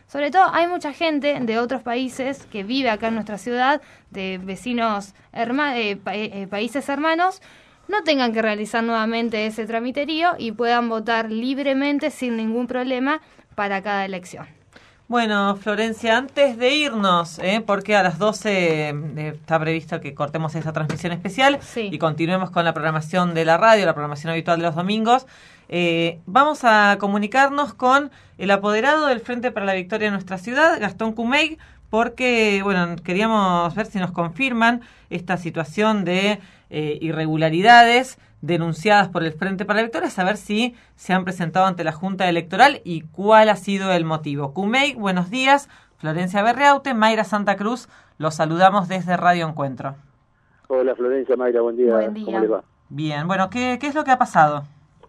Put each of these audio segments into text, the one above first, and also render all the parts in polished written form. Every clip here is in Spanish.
Sobre todo hay mucha gente de otros países que vive acá en nuestra ciudad, de vecinos, países hermanos, no tengan que realizar nuevamente ese tramiterío y puedan votar libremente sin ningún problema para cada elección. Bueno, Florencia, antes de irnos, porque a las 12 está previsto que cortemos esta transmisión especial y continuemos con la programación de la radio, la programación habitual de los domingos, vamos a comunicarnos con el apoderado del Frente para la Victoria de nuestra ciudad, Gastón Cumeig, porque queríamos ver si nos confirman esta situación de irregularidades denunciadas por el Frente para la Victoria, saber si se han presentado ante la Junta Electoral y cuál ha sido el motivo. Cumeig, buenos días. Florencia Berreaute, Mayra Santa Cruz, los saludamos desde Radio Encuentro. Hola Florencia, Mayra, buen día. Buen día. ¿Cómo le va? Bien, bueno, ¿qué es lo que ha pasado?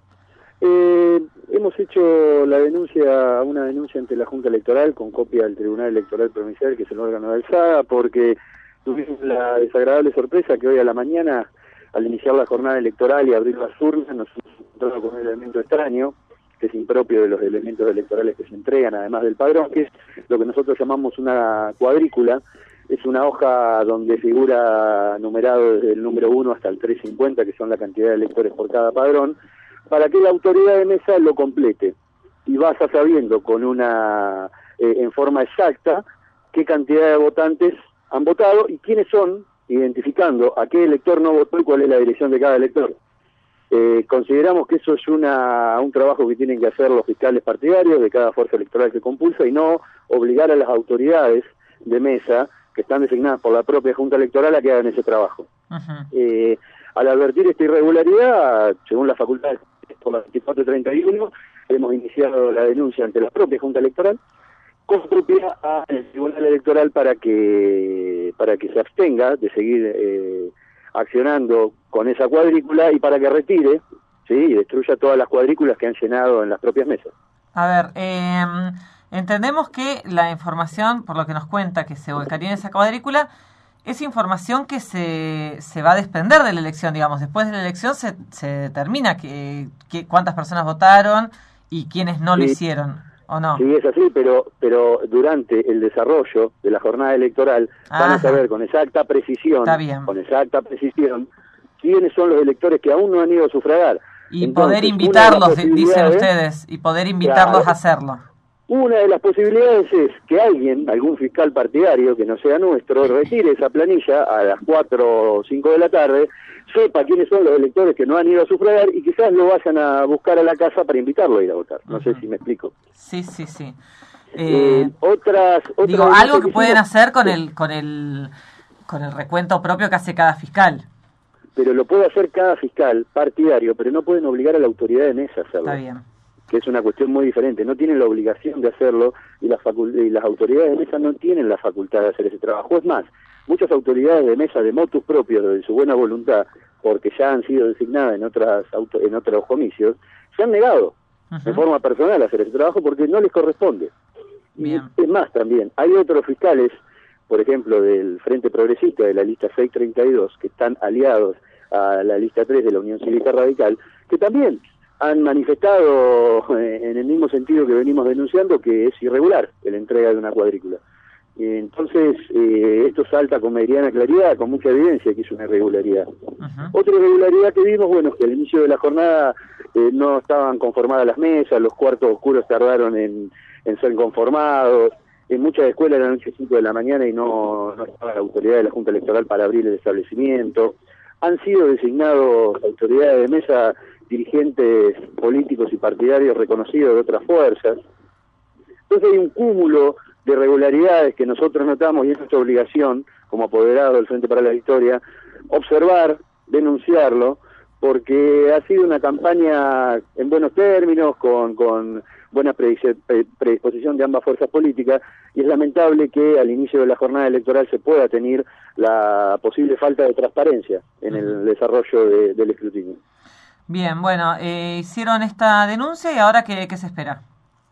Hemos hecho una denuncia ante la Junta Electoral con copia del Tribunal Electoral Provincial, que es el órgano de alzada, porque tuvimos la desagradable sorpresa que hoy a la mañana, al iniciar la jornada electoral y abrir las urnas, nos encontramos con un elemento extraño, que es impropio de los elementos electorales que se entregan, además del padrón, que es lo que nosotros llamamos una cuadrícula. Es una hoja donde figura numerado desde el número 1 hasta el 350, que son la cantidad de electores por cada padrón, para que la autoridad de mesa lo complete. Y vas sabiendo en forma exacta qué cantidad de votantes han votado y quiénes son, identificando a qué elector no votó y cuál es la dirección de cada elector. Consideramos que eso es un trabajo que tienen que hacer los fiscales partidarios de cada fuerza electoral que compulsa y no obligar a las autoridades de mesa que están designadas por la propia Junta Electoral a que hagan ese trabajo. Al advertir esta irregularidad, según las facultades por la 2431, hemos iniciado la denuncia ante la propia Junta Electoral con propia al Tribunal Electoral para que se abstenga de seguir accionando con esa cuadrícula y para que retire, ¿sí?, y destruya todas las cuadrículas que han llenado en las propias mesas. A ver, entendemos que la información, por lo que nos cuenta, que se volcaría en esa cuadrícula, es información que se va a desprender de la elección, digamos. Después de la elección se determina cuántas personas votaron y quiénes no lo hicieron, ¿o no? Sí, es así, pero durante el desarrollo de la jornada electoral van a saber con exacta precisión, quiénes son los electores que aún no han ido a sufragar. Y entonces, poder invitarlos, dicen ustedes, y poder invitarlos a hacerlo. Una de las posibilidades es que algún fiscal partidario que no sea nuestro, retire esa planilla a las 4 o 5 de la tarde, sepa quiénes son los electores que no han ido a sufragar y quizás lo vayan a buscar a la casa para invitarlo a ir a votar. No sé si me explico. Sí. Otras algo que pueden hacer con el recuento propio que hace cada fiscal. Pero lo puede hacer cada fiscal partidario, pero no pueden obligar a la autoridad de mesa a hacerlo. Está bien. Que es una cuestión muy diferente. No tienen la obligación de hacerlo y las autoridades de mesa no tienen la facultad de hacer ese trabajo. Es más, muchas autoridades de mesa de motus propios, de su buena voluntad, porque ya han sido designadas en otros comicios, se han negado de forma personal a hacer ese trabajo porque no les corresponde. Bien. Y es más, también hay otros fiscales, por ejemplo, del Frente Progresista, de la lista 632, que están aliados a la lista 3 de la Unión Cívica Radical, que también han manifestado en el mismo sentido que venimos denunciando que es irregular la entrega de una cuadrícula. Entonces, esto salta con mediana claridad, con mucha evidencia que es una irregularidad. Otra irregularidad que vimos, bueno, es que al inicio de la jornada no estaban conformadas las mesas, los cuartos oscuros tardaron en ser conformados, en muchas escuelas eran 8 y 5 de la mañana y no estaba la autoridad de la Junta Electoral para abrir el establecimiento. Han sido designados autoridades de mesa dirigentes políticos y partidarios reconocidos de otras fuerzas. Entonces hay un cúmulo de irregularidades que nosotros notamos y es nuestra obligación, como apoderado del Frente para la Victoria, observar, denunciarlo, porque ha sido una campaña en buenos términos, con buena predisposición de ambas fuerzas políticas, y es lamentable que al inicio de la jornada electoral se pueda tener la posible falta de transparencia en el desarrollo del escrutinio. Bien, bueno, hicieron esta denuncia y ahora ¿qué se espera?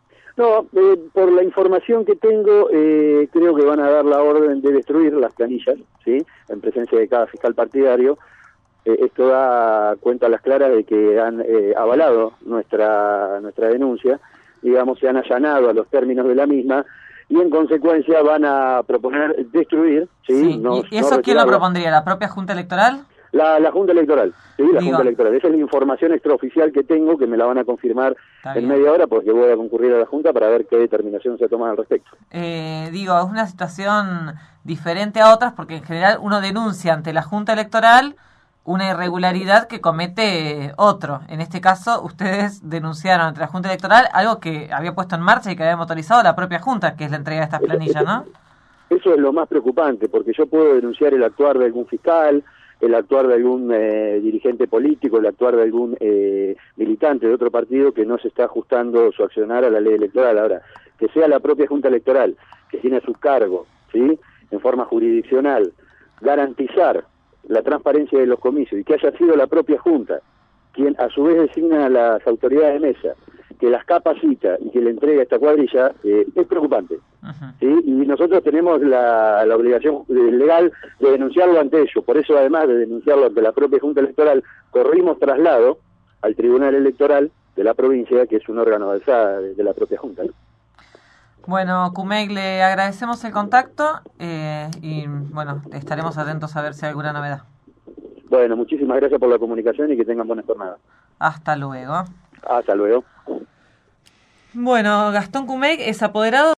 No, por la información que tengo, creo que van a dar la orden de destruir las planillas, ¿sí?, en presencia de cada fiscal partidario. Esto da cuenta a las claras de que han avalado nuestra denuncia, digamos, se han allanado a los términos de la misma, y en consecuencia van a proponer destruir. ¿Sí? ¿Y eso quién lo propondría? ¿La propia Junta Electoral? La Junta Electoral, sí, la Junta Electoral. Esa es la información extraoficial que tengo, que me la van a confirmar en media hora, porque voy a concurrir a la Junta para ver qué determinación se toma al respecto. Es una situación diferente a otras, porque en general uno denuncia ante la Junta Electoral una irregularidad que comete otro. En este caso, ustedes denunciaron ante la Junta Electoral algo que había puesto en marcha y que había motorizado la propia Junta, que es la entrega de estas planillas, ¿no? Eso es lo más preocupante, porque yo puedo denunciar el actuar de algún fiscal, el actuar de algún dirigente político, el actuar de algún militante de otro partido que no se está ajustando su accionar a la ley electoral. Ahora, que sea la propia Junta Electoral, que tiene a su cargo, ¿sí?, en forma jurisdiccional, garantizar la transparencia de los comicios, y que haya sido la propia Junta quien a su vez designa a las autoridades de mesa, que las capacita y que le entrega esta cuadrilla, es preocupante. ¿Sí? Y nosotros tenemos la obligación legal de denunciarlo ante ellos. Por eso, además de denunciarlo ante la propia Junta Electoral, corrimos traslado al Tribunal Electoral de la provincia, que es un órgano de alzada de la propia Junta, ¿no? Bueno, Kumeg, le agradecemos el contacto y bueno, estaremos atentos a ver si hay alguna novedad. Bueno, muchísimas gracias por la comunicación y que tengan buena jornada. Hasta luego. Hasta luego. Bueno, Gastón Kumeg es apoderado